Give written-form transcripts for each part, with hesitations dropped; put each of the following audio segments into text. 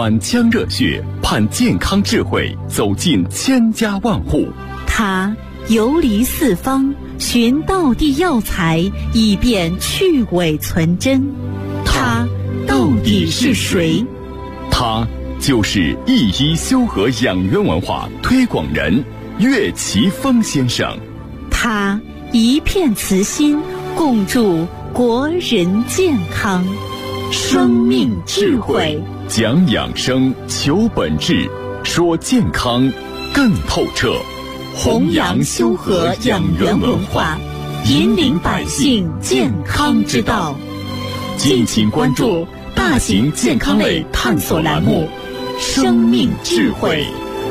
满腔热血，盼健康智慧走进千家万户。 他游离四方，寻道地药材，以便去伪存真。他到底是谁？ 他就是一医修和养元文化推广人岳奇峰先生。 他一片慈心，共筑国人健康。生命智慧， 讲养生，求本质，说健康更透彻。 弘扬修和养元文化，引领百姓健康之道。敬请关注大型健康类探索栏目《生命智慧》。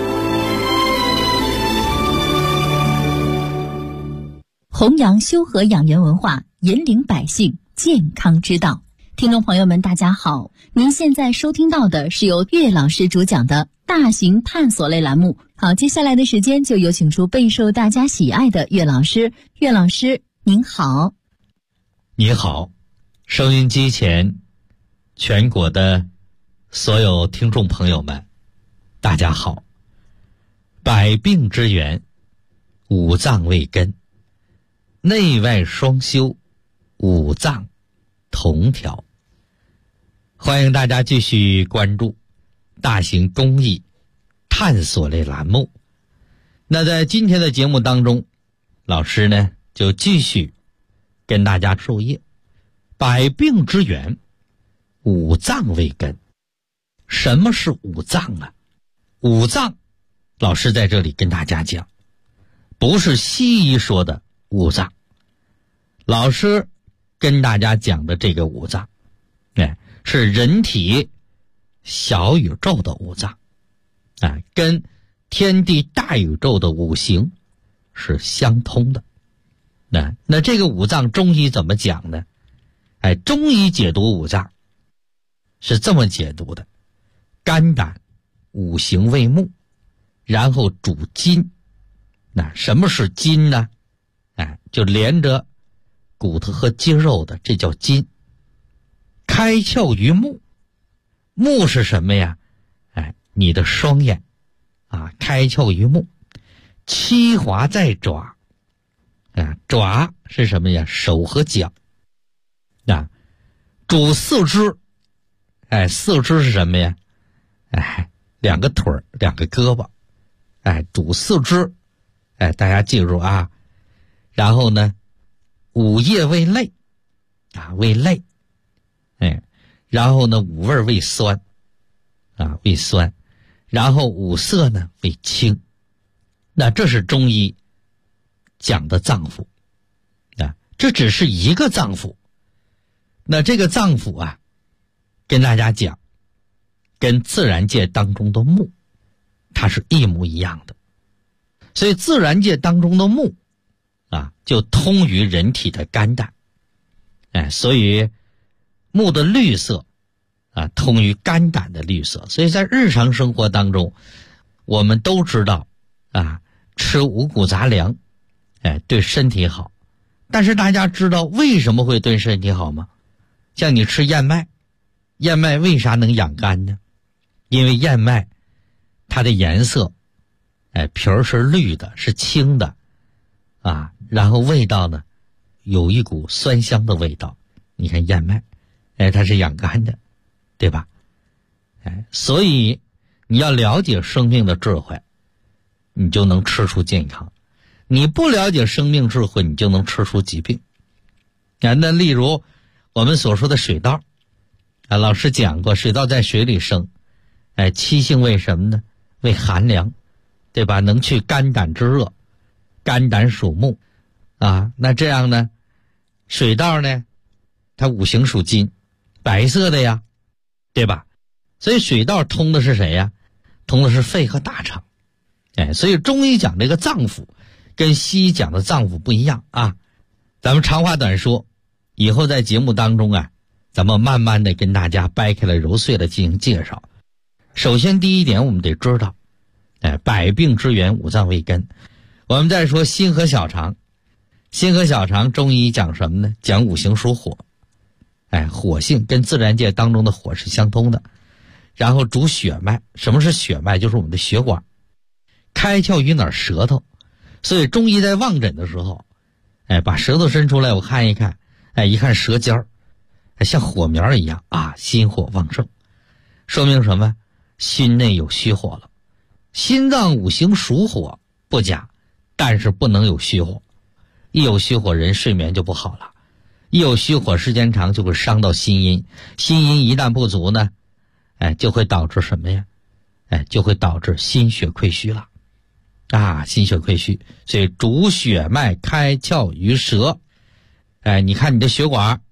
弘扬修和养元文化，引领百姓健康之道。听众朋友们，大家好，您现在收听到的是由岳老师主讲的大型探索类栏目。好，接下来的时间就有请出备受大家喜爱的岳老师。岳老师您好。 你好，收音机前全国的所有听众朋友们，大家好。百病之源，五脏为根，内外双修，五脏同调。欢迎大家继续关注大型公益探索类栏目。那在今天的节目当中，老师呢就继续跟大家授业。百病之源，五脏为根。什么是五脏啊？五脏，老师在这里跟大家讲，不是西医说的五脏。老师跟大家讲的这个五脏，是人体小宇宙的五脏，跟天地大宇宙的五行是相通的。那这个五脏中医怎么讲呢？中医解读五脏是这么解读的：肝胆五行为木，然后主筋。那什么是筋呢？就连着骨头和肌肉的，这叫筋。开窍于目，目是什么呀？你的双眼开窍于目。七华在爪，爪是什么呀？手和脚。主四肢，四肢是什么呀？两个腿儿，两个胳膊，主四肢，大家记住啊。然后呢，五液为泪，为泪，然后呢，五味为酸，为酸，然后五色呢为清。那这是中医讲的脏腑，这只是一个脏腑。那这个脏腑跟大家讲，跟自然界当中的木，它是一模一样的。所以自然界当中的木就通于人体的肝胆，所以木的绿色通于肝胆的绿色。所以在日常生活当中，我们都知道吃五谷杂粮对身体好。但是大家知道为什么会对身体好吗？像你吃燕麦，燕麦为啥能养肝呢？因为燕麦它的颜色皮儿是绿的，是青的然后味道呢有一股酸香的味道。你看燕麦它是养肝的，对吧？所以你要了解生命的智慧，你就能吃出健康。你不了解生命智慧，你就能吃出疾病。那例如我们所说的水稻，老师讲过，水稻在水里生，七性为什么呢？为寒凉，对吧？能去肝胆之热，肝胆属木那这样呢，水稻呢它五行属金，白色的呀，对吧？所以水稻通的是谁呀？通的是肺和大肠。所以中医讲这个脏腑跟西医讲的脏腑不一样咱们长话短说，以后在节目当中咱们慢慢的跟大家掰开了揉碎了进行介绍。首先第一点，我们得知道百病之源，五脏为根。我们再说心和小肠，心和小肠中医讲什么呢？讲五行属火，火性跟自然界当中的火是相通的。 然后主血脉。什么是血脉？就是我们的血管，开窍于哪儿？舌头。所以中医在望诊的时候，把舌头伸出来，我看一看，一看舌尖儿，像火苗一样啊，心火旺盛，说明什么？心内有虚火了。心脏五行属火不假，但是不能有虚火。一有虚火，人睡眠就不好了。一有虚火，时间长就会伤到心阴。心阴一旦不足呢，就会导致什么呀？就会导致心血亏虚了。心血亏虚，所以主血脉开窍于舌。你看你的血管，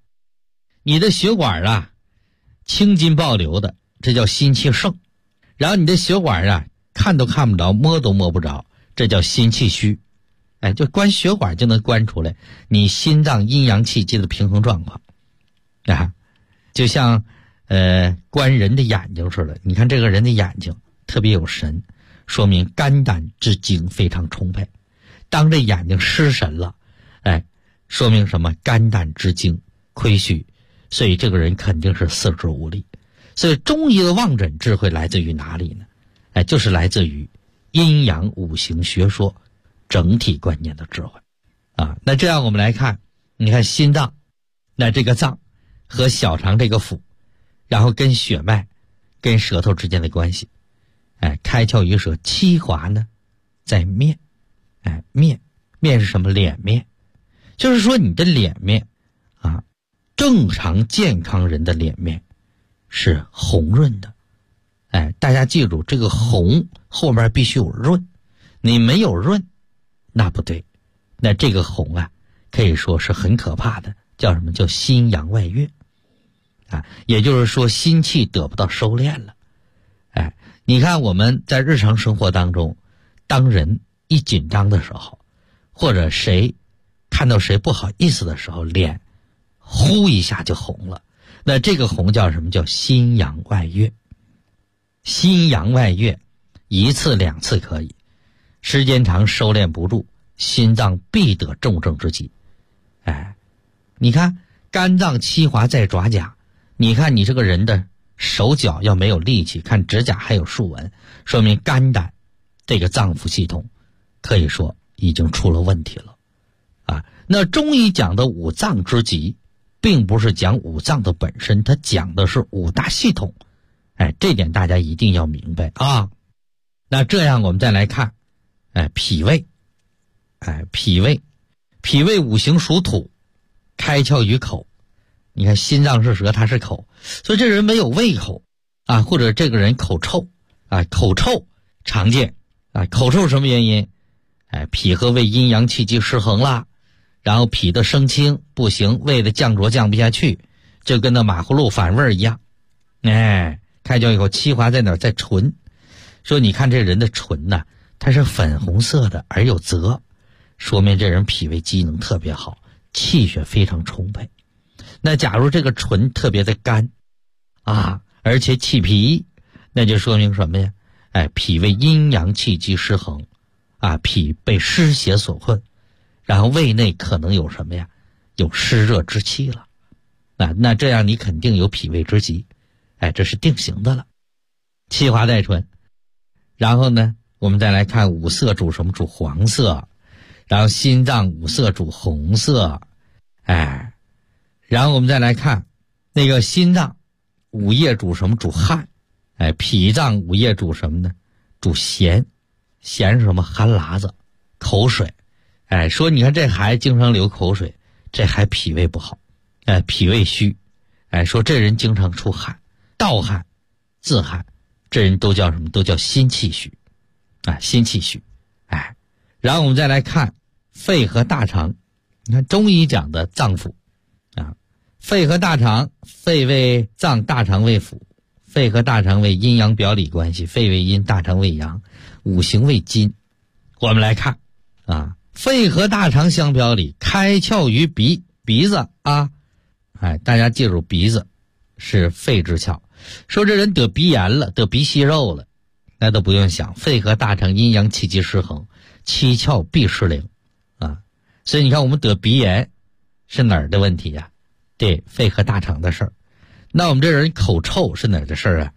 青筋暴流的，这叫心气盛。然后你的血管看都看不着，摸都摸不着，这叫心气虚。就观血管就能观出来你心脏阴阳气机的平衡状况。就像观人的眼睛似的，你看这个人的眼睛特别有神，说明肝胆之精非常充沛。当这眼睛失神了，说明什么？肝胆之精亏虚，所以这个人肯定是四肢无力。所以中医的望诊智慧来自于哪里呢？就是来自于阴阳五行学说整体观念的智慧。那这样我们来看，你看心脏，那这个脏和小肠这个腑，然后跟血脉跟舌头之间的关系。开窍于舌，七华呢在面。面是什么？脸面。就是说你的脸面正常健康人的脸面是红润的。大家记住，这个红后面必须有润，你没有润那不对。那这个红可以说是很可怕的，叫什么？叫心阳外越。也就是说心气得不到收敛了。你看我们在日常生活当中，当人一紧张的时候，或者谁看到谁不好意思的时候，脸呼一下就红了。那这个红叫什么？叫心阳外越。心阳外越一次两次可以，时间长收敛不住，心脏必得重症之疾。你看肝脏七华在爪甲，你看你这个人的手脚要没有力气，看指甲还有竖纹，说明肝胆这个脏腑系统可以说已经出了问题了。那中医讲的五脏之疾，并不是讲五脏的本身，它讲的是五大系统。这点大家一定要明白啊。那这样我们再来看，脾胃。脾胃五行属土，开窍于口。你看心脏是舌，它是口，所以这人没有胃口或者这个人口臭口臭常见口臭什么原因？脾和胃阴阳气机失衡了，然后脾的升清不行，胃的降浊降不下去，就跟那马葫芦反味一样。开窍以后，七华在哪儿？在唇。说你看这人的唇它是粉红色的而有泽，说明这人脾胃机能特别好，气血非常充沛。那假如这个唇特别的干而且气脾，那就说明什么呀？脾胃阴阳气机失衡脾被湿邪所困，然后胃内可能有什么呀？有湿热之气了。那这样你肯定有脾胃之疾，这是定型的了。七华在唇。然后呢，我们再来看五色主什么？主黄色。然后心脏五色主红色。然后我们再来看那个心脏五液主什么？主汗。脾脏五液主什么呢？主咸。咸是什么？汗喇子，口水。说你看这孩子经常流口水，这还脾胃不好，脾胃虚。说这人经常出汗，盗汗、自汗，这人都叫什么？都叫心气虚。心气虚。然后我们再来看肺和大肠。你看中医讲的脏腑肺和大肠，肺为脏，大肠为腑。肺和大肠为阴阳表里关系，肺为阴，大肠为阳，五行为金。我们来看肺和大肠相表里，开窍于鼻子大家记住，鼻子是肺之窍。说这人得鼻炎了，得鼻息肉了，那都不用想，肺和大肠阴阳气机失衡，七窍必失灵所以你看我们得鼻炎是哪儿的问题呀？对，肺和大肠的事儿。那我们这人口臭是哪儿的事儿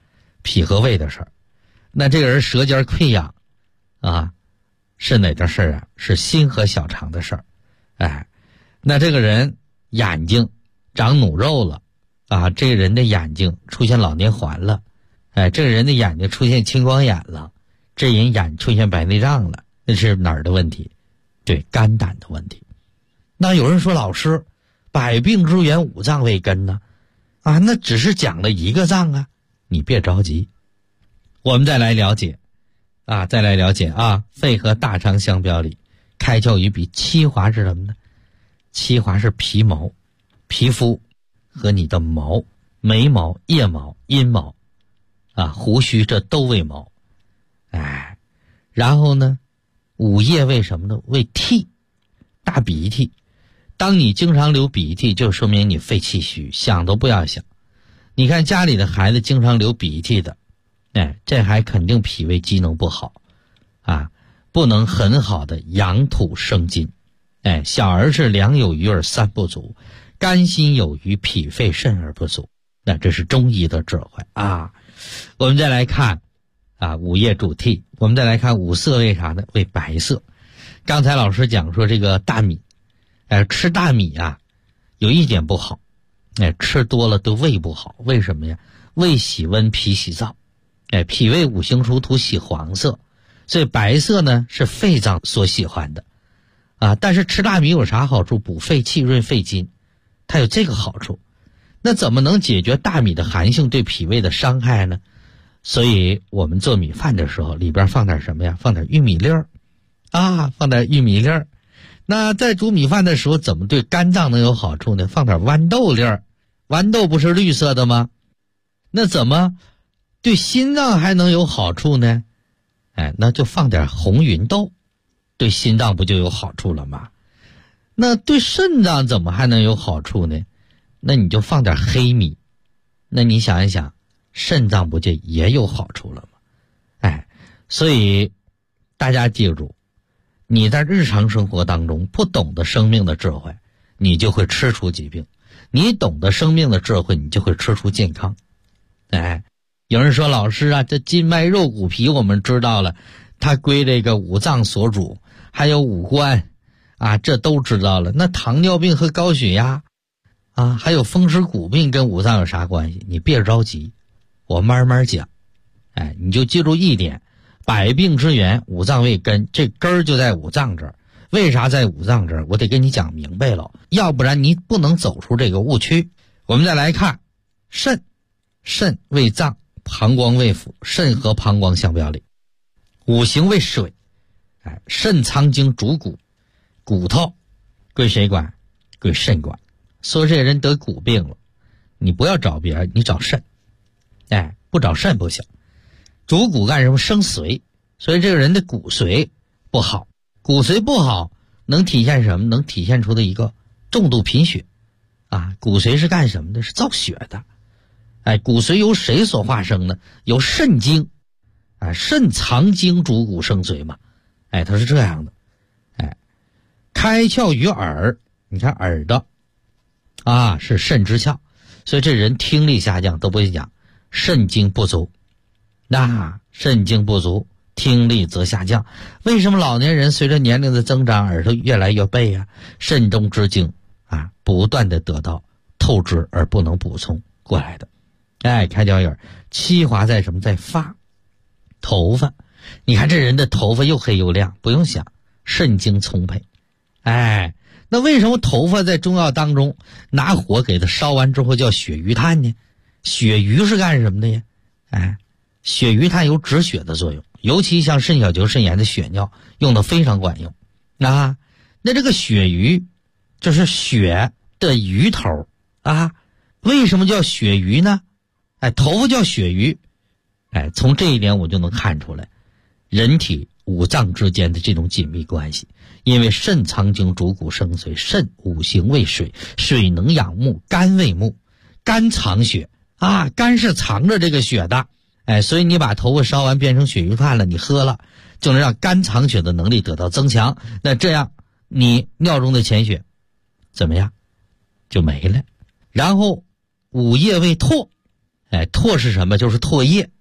脾和胃的事儿。那这个人舌尖溃疡啊，是哪件事啊？是心和小肠的事儿。哎，那这个人眼睛长脓肉了啊，这个人的眼睛出现老年环了，哎，这个人的眼睛出现青光眼了，这人眼出现白内障了，那是哪儿的问题？对，肝胆的问题。那有人说，老师，百病之源五脏为根呢，啊，那只是讲了一个脏啊，你别着急，我们再来了解啊，肺和大肠相表里，开窍于鼻，七华是什么呢？七华是皮毛，皮肤和你的毛，眉毛、腋毛、阴毛啊，胡须，这都为毛。哎，然后呢，五叶为什么呢？为涕，大鼻涕。当你经常流鼻涕，就说明你肺气虚，想都不要想。你看家里的孩子经常流鼻涕的，哎，这还肯定脾胃机能不好啊，不能很好的养土生金。哎，小儿是粮有余而三不足，肝心有余，脾肺肾而不足。那这是中医的智慧啊。我们再来看啊，五叶主涕。我们再来看五色为啥呢？为白色。刚才老师讲说这个大米，吃大米啊，有一点不好，吃多了对胃不好。为什么呀？胃喜温，脾喜燥，脾胃五行属土，喜黄色，所以白色呢是肺脏所喜欢的啊。但是吃大米有啥好处？补肺气，润肺经，它有这个好处。那怎么能解决大米的寒性对脾胃的伤害呢？所以我们做米饭的时候，里边放点什么呀？放点玉米粒儿啊，放点玉米粒儿。那在煮米饭的时候，怎么对肝脏能有好处呢？放点豌豆粒儿，豌豆不是绿色的吗？那怎么对心脏还能有好处呢？那就放点红芸豆，对心脏不就有好处了吗？那对肾脏怎么还能有好处呢？那你就放点黑米，那你想一想，肾脏不就也有好处了吗？所以大家记住，你在日常生活当中不懂得生命的智慧，你就会吃出疾病；你懂得生命的智慧，你就会吃出健康。有人说，老师啊，这筋脉肉骨皮我们知道了，它归这个五脏所主，还有五官啊，这都知道了。那糖尿病和高血压啊，还有风湿骨病跟五脏有啥关系？你别着急，我慢慢讲。你就记住一点，百病之源五脏为根，这根儿就在五脏这儿。为啥在五脏这儿？我得跟你讲明白了，要不然你不能走出这个误区。我们再来看肾，肾为脏，膀胱为腑，肾和膀胱相表里。五行为水，肾藏精主骨，骨头归谁管？归肾管。说这人得骨病了，你不要找别人，你找肾。不找肾不行。主骨干什么？生髓，所以这个人的骨髓不好。骨髓不好能体现什么？能体现出的一个重度贫血啊。骨髓是干什么的？是造血的。骨髓由谁所化生呢？由肾精，肾藏精主骨生髓嘛。它是这样的。开窍于耳，你看耳朵啊，是肾之窍，所以这人听力下降都不会讲，肾精不足。那肾精不足，听力则下降。为什么老年人随着年龄的增长，耳朵越来越背啊？肾中之精啊，不断的得到透支而不能补充过来的。开窍眼，七华在什么？在发，头发。你看这人的头发又黑又亮，不用想，肾精充沛。那为什么头发在中药当中拿火给它烧完之后叫血余炭呢？血余是干什么的呀？血余炭有止血的作用，尤其像肾小球肾炎的血尿用的非常管用。那这个血余就是血的余头啊。为什么叫血余呢？头发叫血余。从这一点我就能看出来人体五脏之间的这种紧密关系。因为肾藏精主骨生髓，肾五行为水，水能养目，肝为目，肝藏血啊，肝是藏着这个血的。所以你把头发烧完变成血余炭了，你喝了就能让肝藏血的能力得到增强。那这样你尿中的潜血怎么样？就没了。然后五叶为唾，唾是什么？就是唾液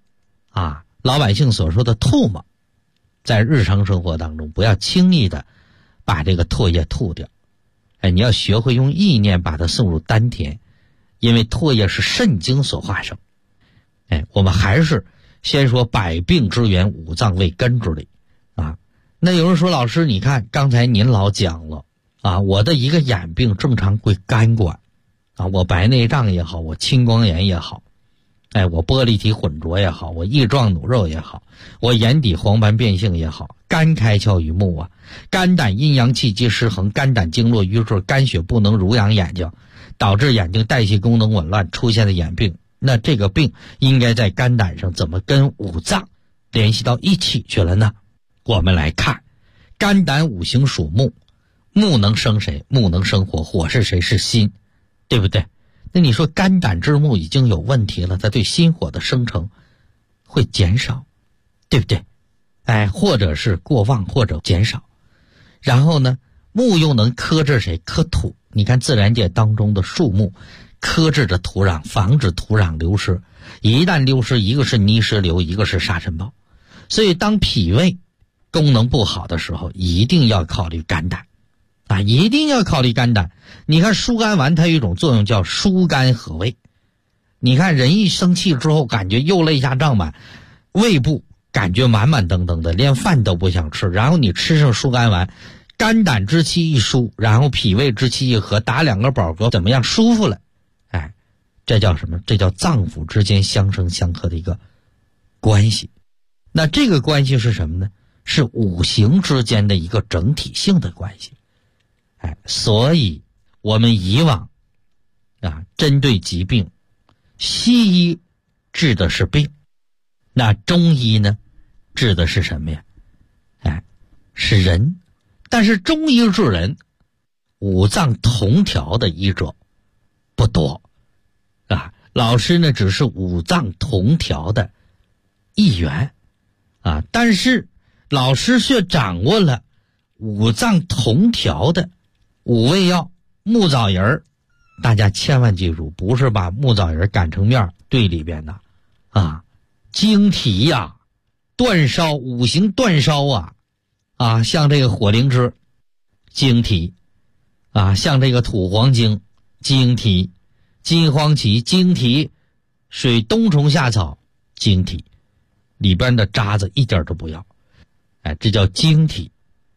老百姓所说的唾沫，在日常生活当中不要轻易的把这个唾液吐掉。你要学会用意念把它送入丹田，因为唾液是肾经所化生。我们还是先说百病之源，五脏为根之理那有人说，老师你看刚才您老讲了我的一个眼病正常归肝管我白内障也好，我青光眼也好，我玻璃体混浊也好，我液状弩肉也好，我眼底黄斑变性也好，肝开窍于目肝胆阴阳气机失衡，肝胆经络瘀滞，肝血不能濡养眼睛，导致眼睛代谢功能紊乱，出现的眼病。那这个病应该在肝胆上怎么跟五脏联系到一起去了呢？我们来看，肝胆五行属木，木能生谁？木能生火，火是谁？是心，对不对？那你说肝胆之木已经有问题了，它对心火的生成会减少，对不对？或者是过旺或者减少。然后呢，木又能克制谁？克土。你看自然界当中的树木克制着土壤，防止土壤流失，一旦流失，一个是泥石流，一个是沙尘暴。所以当脾胃功能不好的时候，一定要考虑肝胆一定要考虑肝胆。你看疏肝丸它有一种作用叫疏肝和胃。你看人一生气之后感觉又肋下胀满，胃部感觉满满登登的，连饭都不想吃，然后你吃上疏肝丸，肝胆之气一疏，然后脾胃之气一和，打两个饱嗝怎么样？舒服了。这叫什么？这叫脏腑之间相生相克的一个关系。那这个关系是什么呢？是五行之间的一个整体性的关系。所以我们以往针对疾病，西医治的是病，那中医呢治的是什么呀？是人。但是中医治人，五脏同调的医者不多老师呢只是五脏同调的一员但是老师却掌握了五脏同调的五味药。木枣仁大家千万记住，不是把木枣仁擀成面兑里边的经体断烧，五行断烧像这个火灵芝经体像这个土黄精经体，金黄芪经体，水冬虫夏草经体，里边的渣子一点都不要这叫经体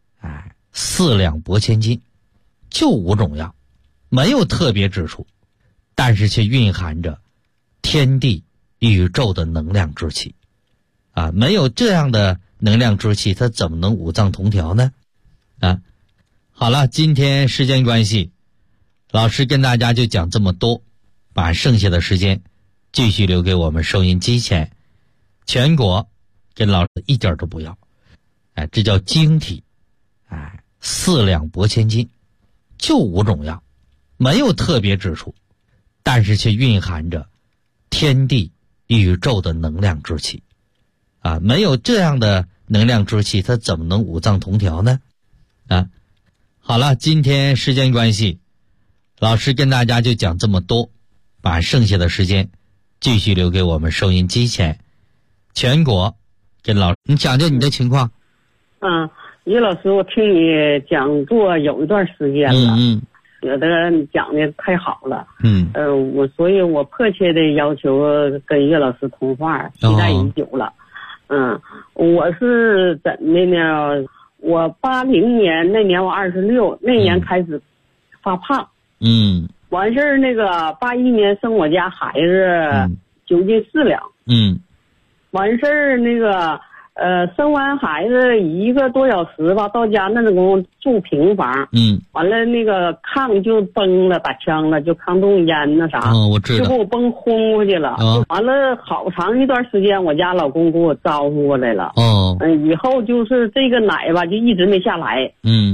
4两拨千斤，就5种药，没有特别之处，但是却蕴含着天地宇宙的能量之气没有这样的能量之气，它怎么能五脏同调呢好了，今天时间关系，老师跟大家就讲这么多，把剩下的时间继续留给我们收音机前。全国跟老师一点都不要这叫经体4两拨千斤，就5种药，没有特别之处，但是却蕴含着天地宇宙的能量之气没有这样的能量之气，它怎么能五脏同调呢好了，今天时间关系，老师跟大家就讲这么多，把剩下的时间继续留给我们收音机前。全国跟老师，你讲讲你的情况。 于老师，我听你讲座有一段时间了，觉得你讲的太好了，所以我迫切的要求跟岳老师通话，期待已久了。我是怎的呢？我80年那年我26，那年开始发胖，完事儿那个81年生我家孩子9斤4两，完事儿那个生完孩子1个多小时吧，到家那种住平房，完了那个炕就崩了，打枪了，就炕洞烟那啥， 我知道， 就给我崩轰过去了。完了好长一段时间，我家老公给我招呼过来了。以后就是这个奶吧，就一直没下来。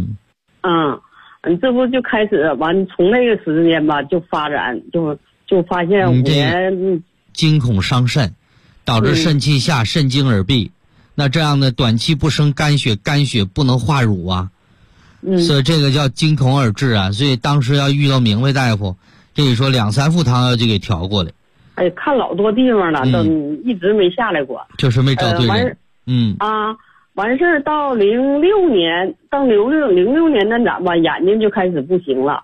这不就开始完，从那个时间吧就发展，就发现5年惊恐伤肾，导致肾气下，肾精而闭。那这样的短期不生肝血，肝血不能化乳所以这个叫惊恐而治所以当时要遇到明白大夫，这里说2、3副汤药就给调过来。 哎，看老多地方了，都一直没下来过， 就是没找对人。 完事儿到06年，到06年那咋吧，眼睛就开始不行了，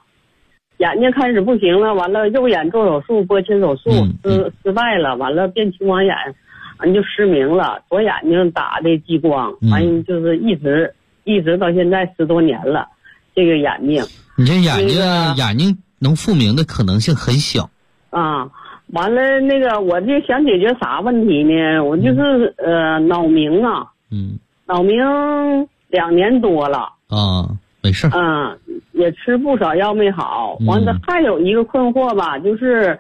完了右眼做手术，拨切手术失败了，完了变青光眼，完就失明了，左眼睛打的激光，完就是一直到现在10多年了，这个眼睛。 你这眼睛能复明的可能性很小。 啊，完了那个我就想解决啥问题呢？我就是脑鸣啊。脑鸣2年多了啊，没事。 也吃不少药没好。完了还有一个困惑吧，就是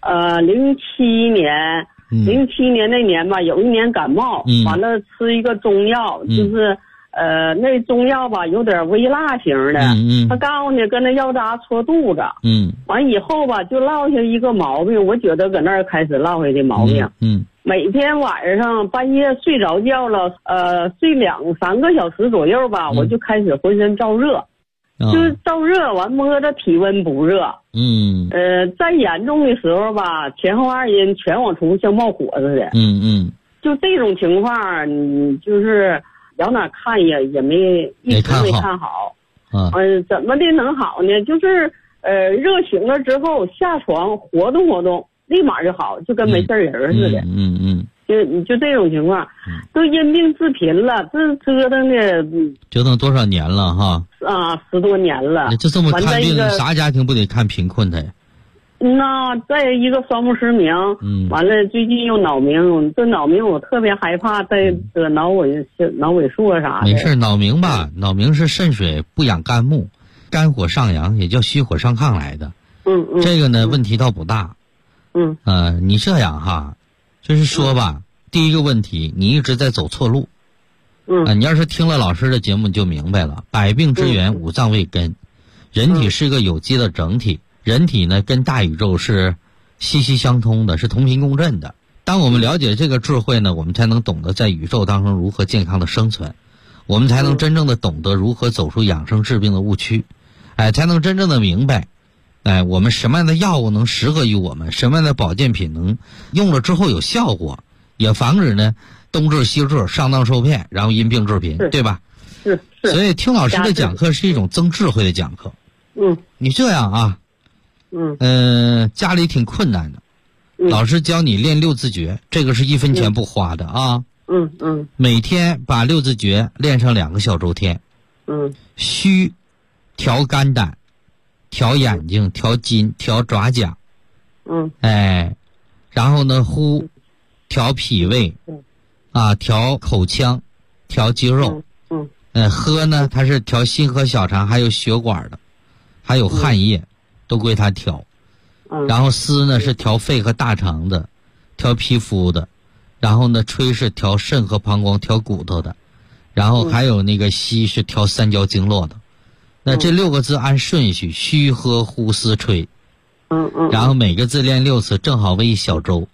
07年那年吧，有一年感冒，完了吃一个中药，就是那中药吧有点微辣型的，他告诉你跟那药渣戳肚子，完以后吧就落下一个毛病，我觉得搁那儿开始落下的毛病，每天晚上半夜睡着觉了，睡2-3个小时左右吧，我就开始浑身燥热，就是燥热，完摸着体温不热，再严重的时候吧，前后2阴全往出像冒火似的，就这种情况，就是到哪看也一直没看好，怎么的能好呢？就是热醒了之后下床活动活动，立马就好，就跟没事人似的。就这种情况，都因病致贫了，这折腾多少年了哈 ？10多年了。 就这么看病，啥家庭不得看贫困的呀？ 那再一个双目失明，完了最近又脑鸣，这脑鸣我特别害怕，再得脑萎缩啥的。 没事，脑鸣吧，脑鸣是肾水不养肝木，肝火上扬，也叫虚火上亢来的。这个呢问题倒不大。你这样哈，就是说吧，第一个问题，你一直在走错路。你要是听了老师的节目，你就明白了，百病之源五脏为根，人体是个有机的整体。人体呢跟大宇宙是息息相通的，是同频共振的。当我们了解这个智慧呢，我们才能懂得在宇宙当中如何健康的生存，我们才能真正的懂得如何走出养生治病的误区，才能真正的明白，我们什么样的药物能适合于我们，什么样的保健品能用了之后有效果，也防止呢东治西治，上当受骗，然后因病致贫，对吧？ 是。 所以听老师的讲课是一种增智慧的讲课。你这样啊。家里挺困难的，老师教你练6字诀，这个是1分钱不花的啊。每天把6字诀练上2个小周天。虚调肝胆，调眼睛，调筋，调爪甲。然后呢呼调脾胃，调口腔，调肌肉。喝呢它是调心和小肠，还有血管的，还有汗液。都归他调，然后思呢是调肺和大肠的，调皮肤的，然后呢吹是调肾和膀胱，调骨头的，然后还有那个吸是调三焦经络的。那这6个字按顺序，虚喝呼思吹，然后每个字练6次，正好为1小周。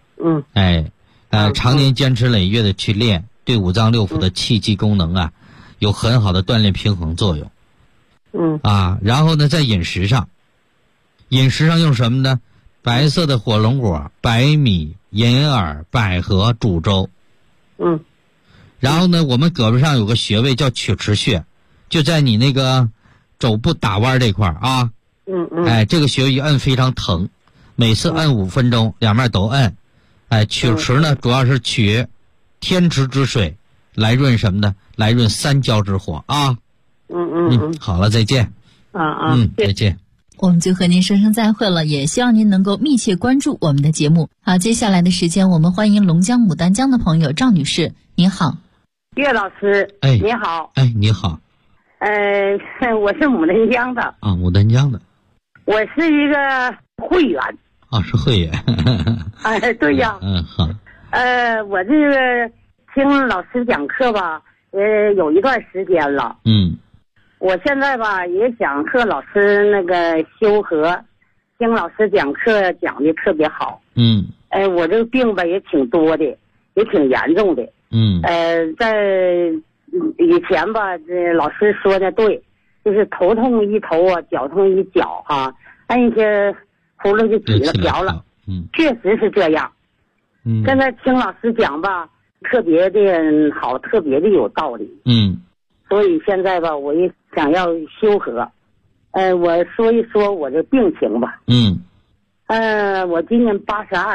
常年坚持累月的去练，对五脏六腑的气机功能有很好的锻炼平衡作用。然后呢在饮食上用什么呢？白色的火龙果、白米、银耳、百合煮粥。然后呢我们胳膊上有个穴位叫曲池穴，就在你那个肘部打弯这块啊。这个穴位一摁非常疼，每次摁5分钟，两面都摁。曲池呢主要是取天池之水来润什么呢？来润三焦之火啊。好了，再见。再见。 我们就和您说声再会了，也希望您能够密切关注我们的节目。好，接下来的时间我们欢迎龙江牡丹江的朋友赵女士，您好。 岳老师，你好。 你好。 我是牡丹江的。 牡丹江的。 我是一个会员。 是会员。 对呀。 好。 我这个听老师讲课吧，有一段时间了。我现在吧也想和老师那个修和，听老师讲课讲的特别好。我这个病吧也挺多的，也挺严重的。在以前吧，这老师说的对，就是头痛一头脚痛一脚按一些葫芦就起了瓢了。 确实是这样。现在听老师讲吧，特别的好，特别的有道理。所以现在吧，我也想要修和。我说一说我的病情吧。我今年82。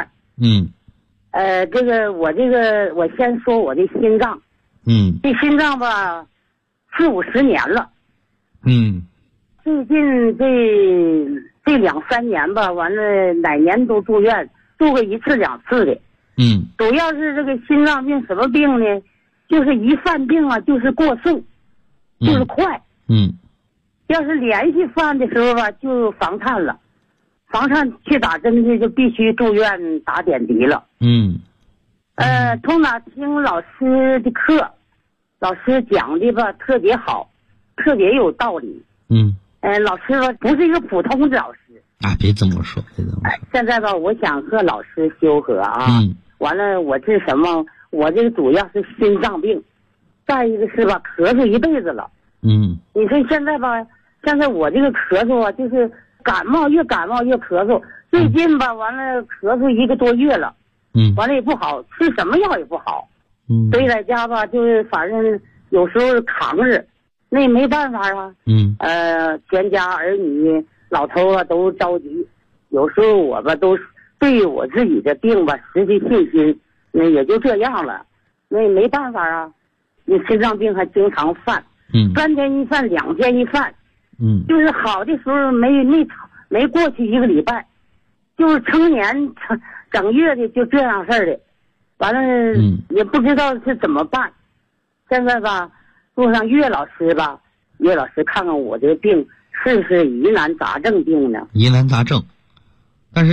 我先说我的心脏。这心脏吧，40-50年了。最近这2-3年吧，完了哪年都住院，住个1次2次的。主要是这个心脏病什么病呢？就是一犯病啊，就是过速，就是快。要是连续犯的时候吧，就房颤了，房颤去打针去就必须住院打点滴了。从哪听老师的课，老师讲的吧特别好，特别有道理。老师吧不是一个普通的老师啊，别这么说， 现在吧，我想和老师修和啊。完了，我这什么？我这个主要是心脏病，再一个是吧，咳嗽一辈子了。你说现在吧，现在我这个咳嗽啊，就是感冒越咳嗽。最近吧，完了咳嗽1个多月了。完了也不好，吃什么药也不好。所以在家吧，就是反正有时候扛着，那也没办法啊。全家儿女老头啊都着急，有时候我吧都对我自己的病吧失去信心，那也就这样了，那也没办法啊。你心脏病还经常犯，3天一犯，2天一犯。就是好的时候没过去1个礼拜，就是成年整月的就这样事儿的，完了也不知道是怎么办。现在吧，路上岳老师看看我这病是不是疑难杂症病呢？ 疑难杂症。